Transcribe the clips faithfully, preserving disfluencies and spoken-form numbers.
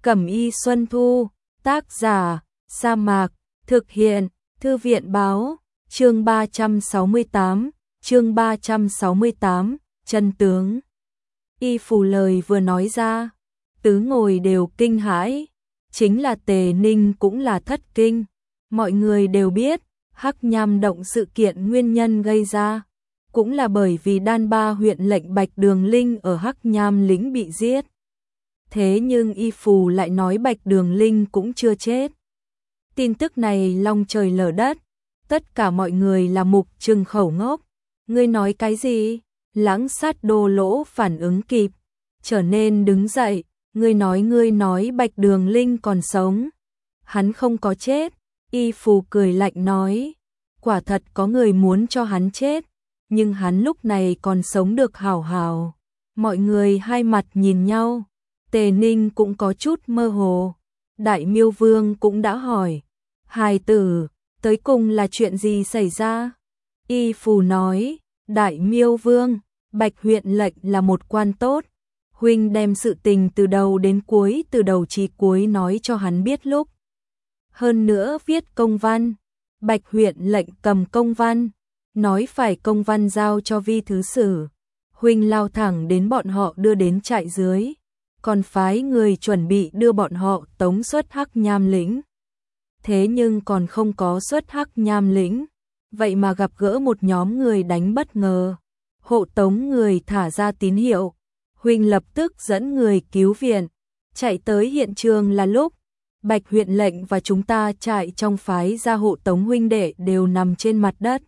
Cẩm Y Xuân Thu, tác giả, Sa Mạc, thực hiện, Thư viện báo, chương ba trăm sáu mươi tám, chương ba trăm sáu mươi tám, chân tướng. Y Phù lời vừa nói ra, tứ ngồi đều kinh hãi, chính là Tề Ninh cũng là thất kinh. Mọi người đều biết, Hắc Nham động sự kiện nguyên nhân gây ra, cũng là bởi vì đan ba huyện lệnh Bạch Đường Linh ở Hắc Nham lĩnh bị giết. Thế nhưng Y Phù lại nói Bạch Đường Linh cũng chưa chết. Tin tức này long trời lở đất, tất cả mọi người là mục trừng khẩu ngốc. Ngươi nói cái gì? Lãng Sát Đô Lỗ phản ứng kịp, trở nên đứng dậy. Ngươi nói ngươi nói Bạch Đường Linh còn sống. Hắn không có chết. Y Phù cười lạnh nói, quả thật có người muốn cho hắn chết, nhưng hắn lúc này còn sống được hảo hảo. Mọi người hai mặt nhìn nhau, Tề Ninh cũng có chút mơ hồ. Đại Miêu Vương cũng đã hỏi, hài tử, tới cùng là chuyện gì xảy ra? Y Phù nói, Đại Miêu Vương, Bạch huyện lệnh là một quan tốt. Huynh đem sự tình từ đầu đến cuối, từ đầu chí cuối nói cho hắn biết lúc. Hơn nữa viết công văn, Bạch huyện lệnh cầm công văn, nói phải công văn giao cho Vi thứ sử. Huynh lao thẳng đến bọn họ đưa đến trại dưới, còn phái người chuẩn bị đưa bọn họ tống xuất Hắc Nham lĩnh. Thế nhưng còn không có xuất Hắc Nham lĩnh, vậy mà gặp gỡ một nhóm người đánh bất ngờ. Hộ tống người thả ra tín hiệu, Huynh lập tức dẫn người cứu viện, chạy tới hiện trường là lúc Bạch huyện lệnh và chúng ta chạy trong phái ra hộ tống huynh đệ đều nằm trên mặt đất.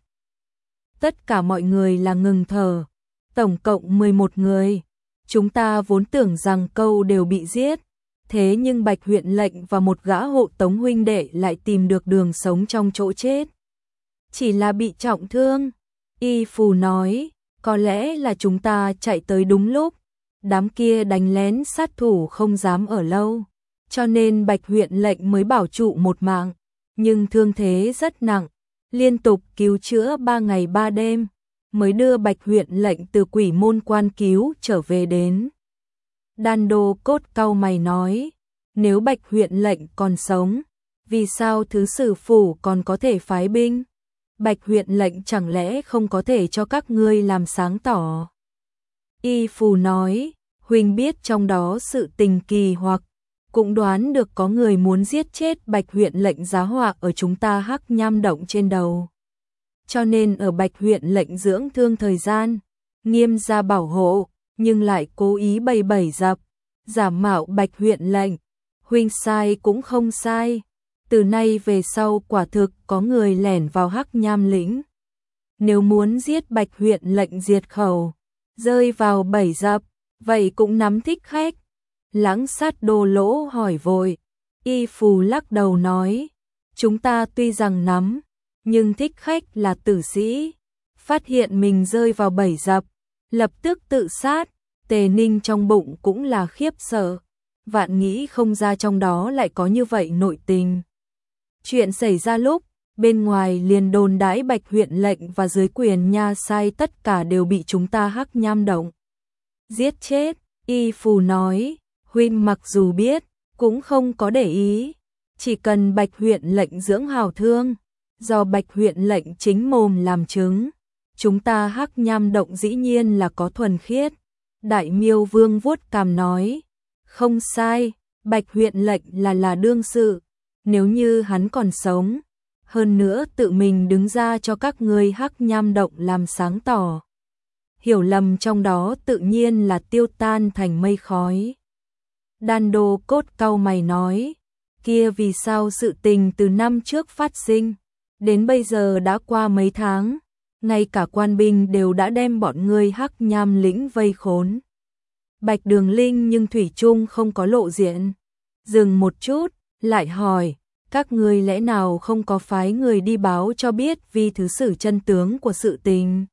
Tất cả mọi người là ngừng thở, tổng cộng mười một người. Chúng ta vốn tưởng rằng câu đều bị giết, thế nhưng Bạch huyện lệnh và một gã hộ tống huynh đệ lại tìm được đường sống trong chỗ chết. Chỉ là bị trọng thương. Y Phù nói, có lẽ là chúng ta chạy tới đúng lúc, đám kia đánh lén sát thủ không dám ở lâu, cho nên Bạch huyện lệnh mới bảo trụ một mạng, nhưng thương thế rất nặng, liên tục cứu chữa ba ngày ba đêm, mới đưa Bạch huyện lệnh từ Quỷ Môn Quan cứu trở về đến. Đan Đô Cốt cau mày nói, nếu Bạch huyện lệnh còn sống, vì sao thứ sử phủ còn có thể phái binh? Bạch huyện lệnh chẳng lẽ không có thể cho các ngươi làm sáng tỏ? Y Phù nói, Huynh biết trong đó sự tình kỳ hoặc, cũng đoán được có người muốn giết chết Bạch huyện lệnh giá họa ở chúng ta Hắc Nham động trên đầu. Cho nên ở Bạch huyện lệnh dưỡng thương thời gian, nghiêm gia bảo hộ, nhưng lại cố ý bày bẩy dập, giả mạo Bạch huyện lệnh. Huynh sai cũng không sai. Từ nay về sau quả thực có người lẻn vào Hắc Nham lĩnh. Nếu muốn giết Bạch huyện lệnh diệt khẩu, rơi vào bẫy dập, vậy cũng nắm thích khách. Lãng Sát Đô Lỗ hỏi vội. Y Phù lắc đầu nói, chúng ta tuy rằng nắm, nhưng thích khách là tử sĩ, phát hiện mình rơi vào bẫy dập, lập tức tự sát. Tề Ninh trong bụng cũng là khiếp sợ, vạn nghĩ không ra trong đó lại có như vậy nội tình. Chuyện xảy ra lúc bên ngoài liền đồn đãi Bạch huyện lệnh và dưới quyền nha sai tất cả đều bị chúng ta Hắc Nham động giết chết. Y Phù nói, Huynh mặc dù biết, cũng không có để ý, chỉ cần Bạch huyện lệnh dưỡng hào thương, do Bạch huyện lệnh chính mồm làm chứng, chúng ta Hắc Nham động dĩ nhiên là có thuần khiết. Đại Miêu Vương vuốt cằm nói, không sai, Bạch huyện lệnh là là đương sự, nếu như hắn còn sống, hơn nữa tự mình đứng ra cho các ngươi Hắc Nham động làm sáng tỏ, hiểu lầm trong đó tự nhiên là tiêu tan thành mây khói. Đan Đô Cốt cau mày nói, kia vì sao sự tình từ năm trước phát sinh, đến bây giờ đã qua mấy tháng, ngay cả quan binh đều đã đem bọn ngươi Hắc Nham lĩnh vây khốn. Bạch Đường Linh nhưng thủy chung không có lộ diện. Dừng một chút, lại hỏi, các ngươi lẽ nào không có phái người đi báo cho biết Vi thứ sử chân tướng của sự tình?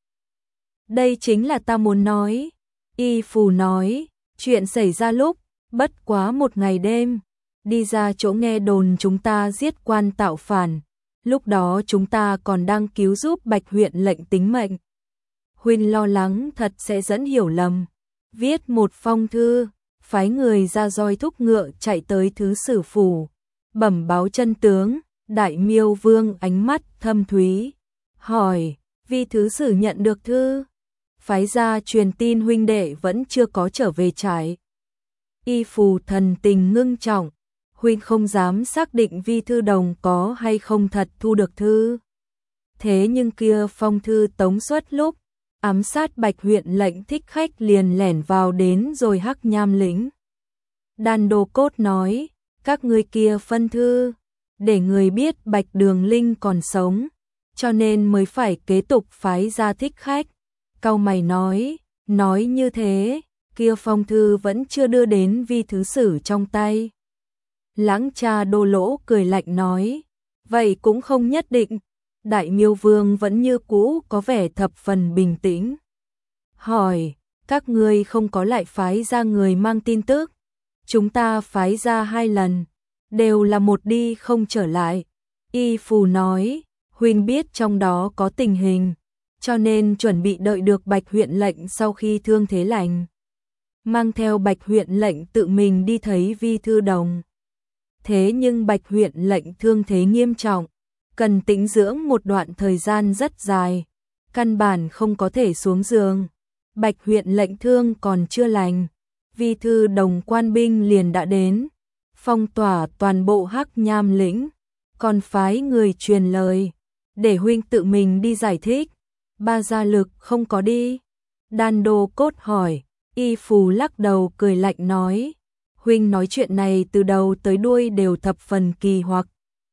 Đây chính là ta muốn nói. Y Phù nói, chuyện xảy ra lúc bất quá một ngày đêm, đi ra chỗ nghe đồn chúng ta giết quan tạo phản, lúc đó chúng ta còn đang cứu giúp Bạch huyện lệnh tính mệnh. Huynh lo lắng thật sẽ dẫn hiểu lầm, viết một phong thư, phái người ra roi thúc ngựa chạy tới thứ sử phủ, bẩm báo chân tướng. Đại Miêu Vương ánh mắt thâm thúy, hỏi, vi thứ sử nhận được thư? Phái ra truyền tin huynh đệ vẫn chưa có trở về trại. Y Phù thần tình ngưng trọng, huynh không dám xác định vi thư đồng có hay không thật thu được thư. Thế nhưng kia phong thư tống xuất lúc ám sát Bạch huyện lệnh Thích Khách liền lẻn vào đến rồi Hắc Nham lĩnh. Đan Đô Cốt nói, các ngươi kia phân thư, để người biết Bạch Đường Linh còn sống, cho nên mới phải kế tục phái ra Thích Khách. Cau mày nói, nói như thế, kia phong thư vẫn chưa đưa đến vi thứ sử trong tay. Lãng Cha Đô Lỗ cười lạnh nói, vậy cũng không nhất định. Đại Miêu Vương vẫn như cũ có vẻ thập phần bình tĩnh. Hỏi, các ngươi không có lại phái ra người mang tin tức? Chúng ta phái ra hai lần, đều là một đi không trở lại. Y Phù nói, huynh biết trong đó có tình hình, cho nên chuẩn bị đợi được Bạch huyện lệnh sau khi thương thế lành, mang theo Bạch huyện lệnh tự mình đi thấy vi thư đồng. Thế nhưng Bạch huyện lệnh thương thế nghiêm trọng, cần tĩnh dưỡng một đoạn thời gian rất dài, căn bản không có thể xuống giường. Bạch huyện lệnh thương còn chưa lành, vi thư đồng quan binh liền đã đến, phong tỏa toàn bộ Hắc Nham lĩnh, còn phái người truyền lời, để huynh tự mình đi giải thích. Ba Gia Lực không có đi. Đan Đô Cốt hỏi, Y Phù lắc đầu cười lạnh nói, huynh nói chuyện này từ đầu tới đuôi đều thập phần kỳ hoặc.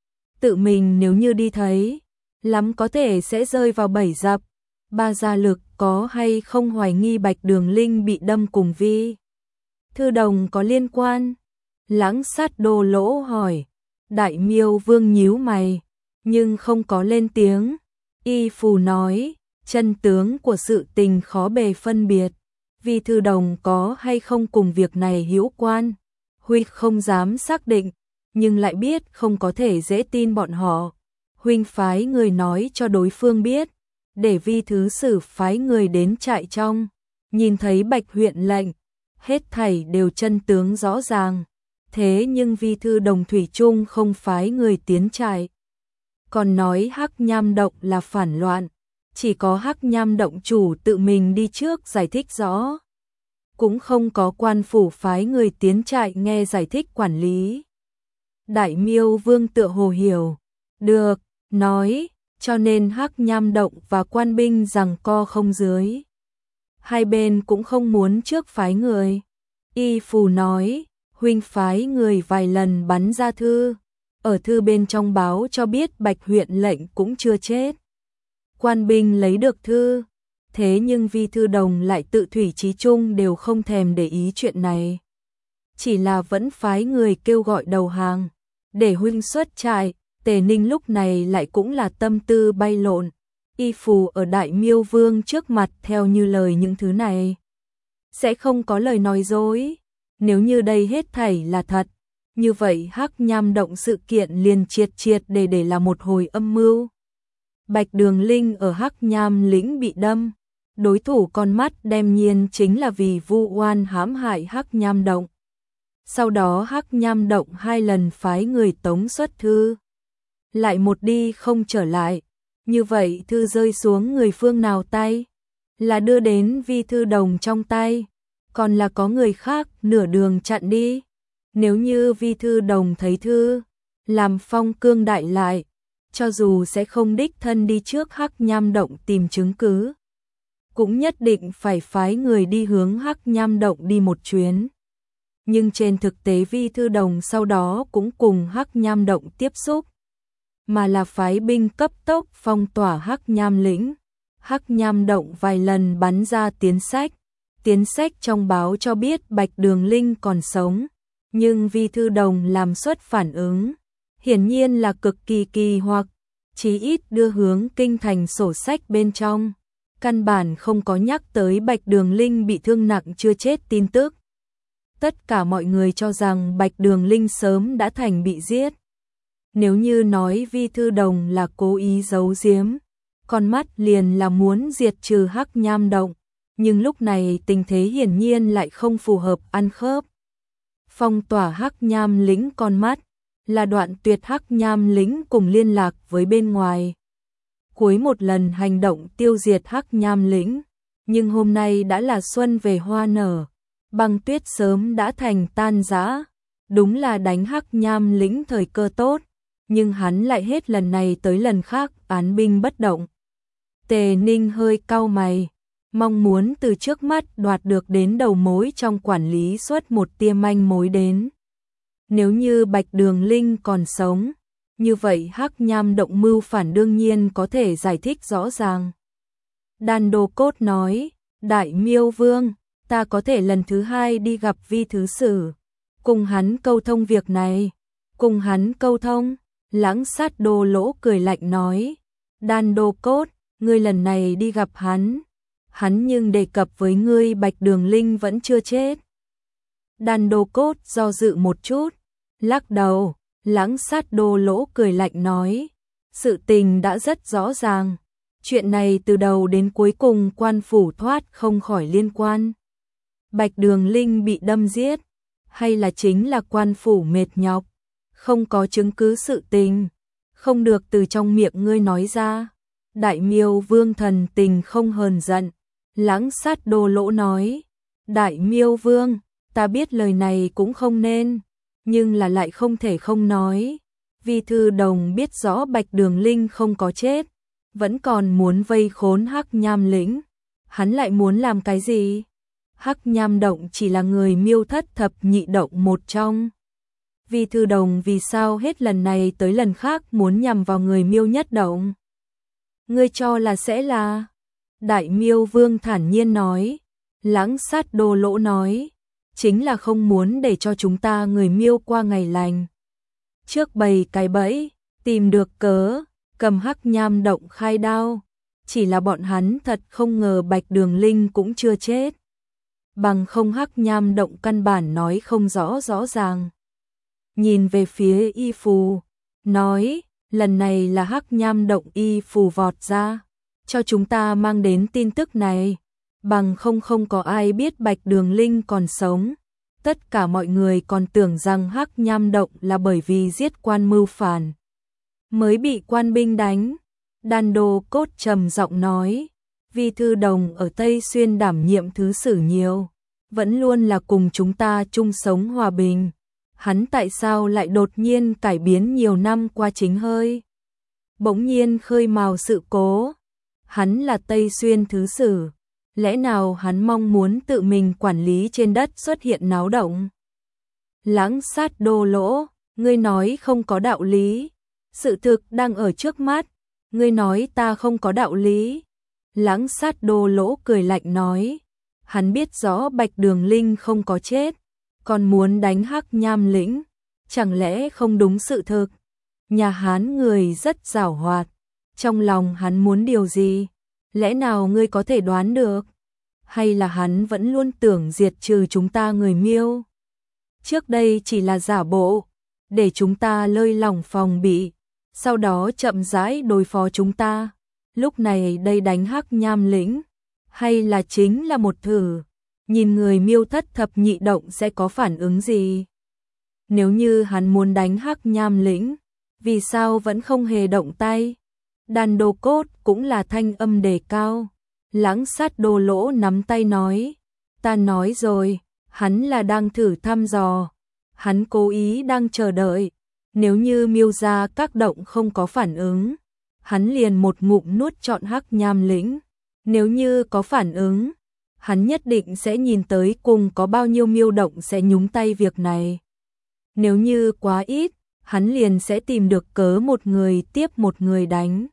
Tự mình nếu như đi thấy, lắm có thể sẽ rơi vào bẫy dập. Ba Gia Lực có hay không hoài nghi Bạch Đường Linh bị đâm cùng vi thư đồng có liên quan? Lãng Sát Đô Lỗ hỏi. Đại Miêu Vương nhíu mày, nhưng không có lên tiếng. Y Phù nói, chân tướng của sự tình khó bề phân biệt, vi thư đồng có hay không cùng việc này hữu quan, huynh không dám xác định, nhưng lại biết không có thể dễ tin bọn họ. Huynh phái người nói cho đối phương biết, để vi thứ sử phái người đến trại trong, nhìn thấy Bạch huyện lệnh, hết thảy đều chân tướng rõ ràng. Thế nhưng vi thư đồng thủy chung không phái người tiến trại, còn nói Hắc Nham động là phản loạn, chỉ có Hắc Nham động chủ tự mình đi trước giải thích rõ, cũng không có quan phủ phái người tiến trại nghe giải thích quản lý. Đại Miêu Vương tựa hồ hiểu, được, nói, cho nên Hắc Nham động và quan binh giằng co không dưới. Hai bên cũng không muốn trước phái người. Y Phù nói, huynh phái người vài lần bắn ra thư, ở thư bên trong báo cho biết Bạch huyện lệnh cũng chưa chết. Quan binh lấy được thư, thế nhưng vi thư đồng lại tự thủy chí chung đều không thèm để ý chuyện này. Chỉ là vẫn phái người kêu gọi đầu hàng, để huynh xuất trại. Tề Ninh lúc này lại cũng là tâm tư bay lộn. Y Phù ở Đại Miêu Vương trước mặt theo như lời những thứ này, sẽ không có lời nói dối. Nếu như đây hết thảy là thật, như vậy Hắc Nham động sự kiện liền triệt triệt để để là một hồi âm mưu. Bạch Đường Linh ở Hắc Nham lĩnh bị đâm, đối thủ con mắt đem nhiên chính là vì vu oan hãm hại Hắc Nham động. Sau đó Hắc Nham động hai lần phái người tống xuất thư, lại một đi không trở lại. Như vậy thư rơi xuống người phương nào tay? Là đưa đến vi thư đồng trong tay, còn là có người khác nửa đường chặn đi? Nếu như vi thư đồng thấy thư, làm phong cương đại lại, cho dù sẽ không đích thân đi trước Hắc Nham động tìm chứng cứ, cũng nhất định phải phái người đi hướng Hắc Nham động đi một chuyến. Nhưng trên thực tế vi thư đồng sau đó cũng cùng Hắc Nham động tiếp xúc, mà là phái binh cấp tốc phong tỏa Hắc Nham lĩnh. Hắc Nham động vài lần bắn ra tiến sách, tiến sách trong báo cho biết Bạch Đường Linh còn sống, nhưng vi thư đồng làm xuất phản ứng, hiển nhiên là cực kỳ kỳ hoặc, chí ít đưa hướng kinh thành sổ sách bên trong, căn bản không có nhắc tới Bạch Đường Linh bị thương nặng chưa chết tin tức. Tất cả mọi người cho rằng Bạch Đường Linh sớm đã thành bị giết. Nếu như nói vi thư đồng là cố ý giấu giếm, con mắt liền là muốn diệt trừ Hắc Nham động, nhưng lúc này tình thế hiển nhiên lại không phù hợp ăn khớp. phong tỏa Hắc Nham lĩnh con mắt, là đoạn tuyệt Hắc Nham lĩnh cùng liên lạc với bên ngoài. Cuối một lần hành động tiêu diệt Hắc Nham lĩnh, nhưng hôm nay đã là xuân về hoa nở, băng tuyết sớm đã thành tan rã, đúng là đánh Hắc Nham lĩnh thời cơ tốt, nhưng hắn lại hết lần này tới lần khác án binh bất động. Tề Ninh hơi cau mày, mong muốn từ trước mắt đoạt được đến đầu mối trong quản lý xuất một tia manh mối đến. Nếu như Bạch Đường Linh còn sống, như vậy Hắc Nham động mưu phản đương nhiên có thể giải thích rõ ràng. Đan Đô Cốt nói, Đại Miêu Vương, ta có thể lần thứ hai đi gặp Vi Thứ Sử, cùng hắn câu thông việc này. Cùng hắn câu thông, Lãng Sát Đô Lỗ cười lạnh nói, Đan Đô Cốt, ngươi lần này đi gặp hắn, hắn nhưng đề cập với ngươi Bạch Đường Linh vẫn chưa chết. Đan Đô Cốt do dự một chút, lắc đầu. Lãng Sát Đô Lỗ cười lạnh nói, sự tình đã rất rõ ràng, chuyện này từ đầu đến cuối cùng quan phủ thoát không khỏi liên quan. Bạch Đường Linh bị đâm giết, hay là chính là quan phủ mệt nhọc, không có chứng cứ sự tình, không được từ trong miệng ngươi nói ra. Đại Miêu Vương thần tình không hờn giận, Lãng Sát Đô Lỗ nói, Đại Miêu Vương, ta biết lời này cũng không nên, nhưng là lại không thể không nói. Vi Thư Đồng biết rõ Bạch Đường Linh không có chết, vẫn còn muốn vây khốn Hắc Nham lĩnh. Hắn lại muốn làm cái gì? Hắc Nham động chỉ là người Miêu thất thập nhị động một trong. Vi Thư Đồng vì sao hết lần này tới lần khác muốn nhằm vào người Miêu nhất động? Ngươi cho là sẽ là? Đại Miêu Vương thản nhiên nói. Lãng Sát Đô Lỗ nói, chính là không muốn để cho chúng ta người Miêu qua ngày lành. Trước bày cái bẫy, tìm được cớ, cầm Hắc Nham động khai đao. Chỉ là bọn hắn thật không ngờ Bạch Đường Linh cũng chưa chết. Bằng không Hắc Nham động căn bản nói không rõ rõ ràng. Nhìn về phía Y Phù, nói, lần này là Hắc Nham động Y Phù vọt ra, cho chúng ta mang đến tin tức này. Bằng không không có ai biết Bạch Đường Linh còn sống. Tất cả mọi người còn tưởng rằng Hắc Nham động là bởi vì giết quan mưu phản mới bị quan binh đánh. Đan Đô Cốt trầm giọng nói, Vi Thư Đồng ở Tây Xuyên đảm nhiệm thứ sử nhiều, vẫn luôn là cùng chúng ta chung sống hòa bình. Hắn tại sao lại đột nhiên cải biến nhiều năm qua chính hơi? Bỗng nhiên khơi mào sự cố. Hắn là Tây Xuyên thứ sử. Lẽ nào hắn mong muốn tự mình quản lý trên đất xuất hiện náo động? Lãng Sát Đô Lỗ, ngươi nói không có đạo lý. Sự thực đang ở trước mắt, ngươi nói ta không có đạo lý. Lãng Sát Đô Lỗ cười lạnh nói, hắn biết rõ Bạch Đường Linh không có chết, còn muốn đánh Hắc Nham lĩnh, chẳng lẽ không đúng sự thực? Nhà Hán người rất giảo hoạt, trong lòng hắn muốn điều gì? Lẽ nào ngươi có thể đoán được? Hay là hắn vẫn luôn tưởng diệt trừ chúng ta người Miêu? Trước đây chỉ là giả bộ, để chúng ta lơi lỏng phòng bị, sau đó chậm rãi đối phó chúng ta. Lúc này đây đánh Hắc Nham lĩnh, hay là chính là một thử, nhìn người Miêu thất thập nhị động sẽ có phản ứng gì? Nếu như hắn muốn đánh Hắc Nham lĩnh, vì sao vẫn không hề động tay? Đan Đô Cốt cũng là thanh âm đề cao. Lãng Sát Đô Lỗ nắm tay nói, ta nói rồi, hắn là đang thử thăm dò, hắn cố ý đang chờ đợi, nếu như Miêu gia các động không có phản ứng, hắn liền một ngụm nuốt trọn Hắc Nham lĩnh, nếu như có phản ứng, hắn nhất định sẽ nhìn tới cùng có bao nhiêu Miêu động sẽ nhúng tay việc này. Nếu như quá ít, hắn liền sẽ tìm được cớ một người tiếp một người đánh.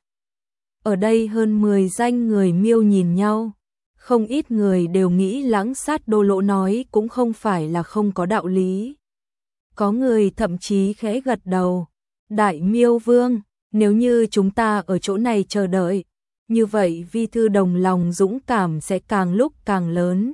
Ở đây hơn mười danh người Miêu nhìn nhau, không ít người đều nghĩ Lãng Sát Đô Lỗ nói cũng không phải là không có đạo lý. Có người thậm chí khẽ gật đầu, Đại Miêu Vương, nếu như chúng ta ở chỗ này chờ đợi, như vậy Vi Thư Đồng lòng dũng cảm sẽ càng lúc càng lớn.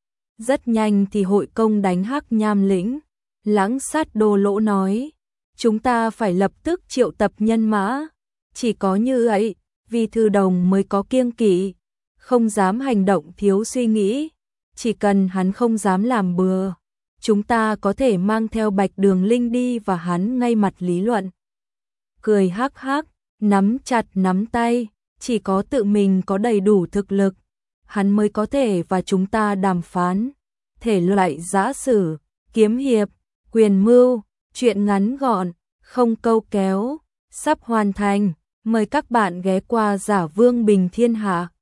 Rất nhanh thì hội công đánh Hắc Nham lĩnh. Lãng Sát Đô Lỗ nói, chúng ta phải lập tức triệu tập nhân mã, chỉ có như ấy, Vi Thư Đồng mới có kiêng kỵ, không dám hành động thiếu suy nghĩ, chỉ cần hắn không dám làm bừa, chúng ta có thể mang theo Bạch Đường Linh đi và hắn ngay mặt lý luận. Cười hắc hắc, nắm chặt nắm tay, chỉ có tự mình có đầy đủ thực lực, hắn mới có thể và chúng ta đàm phán. Thể loại giã sử, kiếm hiệp, quyền mưu, truyện ngắn gọn, không câu kéo, sắp hoàn thành. Mời các bạn ghé qua Giả Vương Bình Thiên Hạ.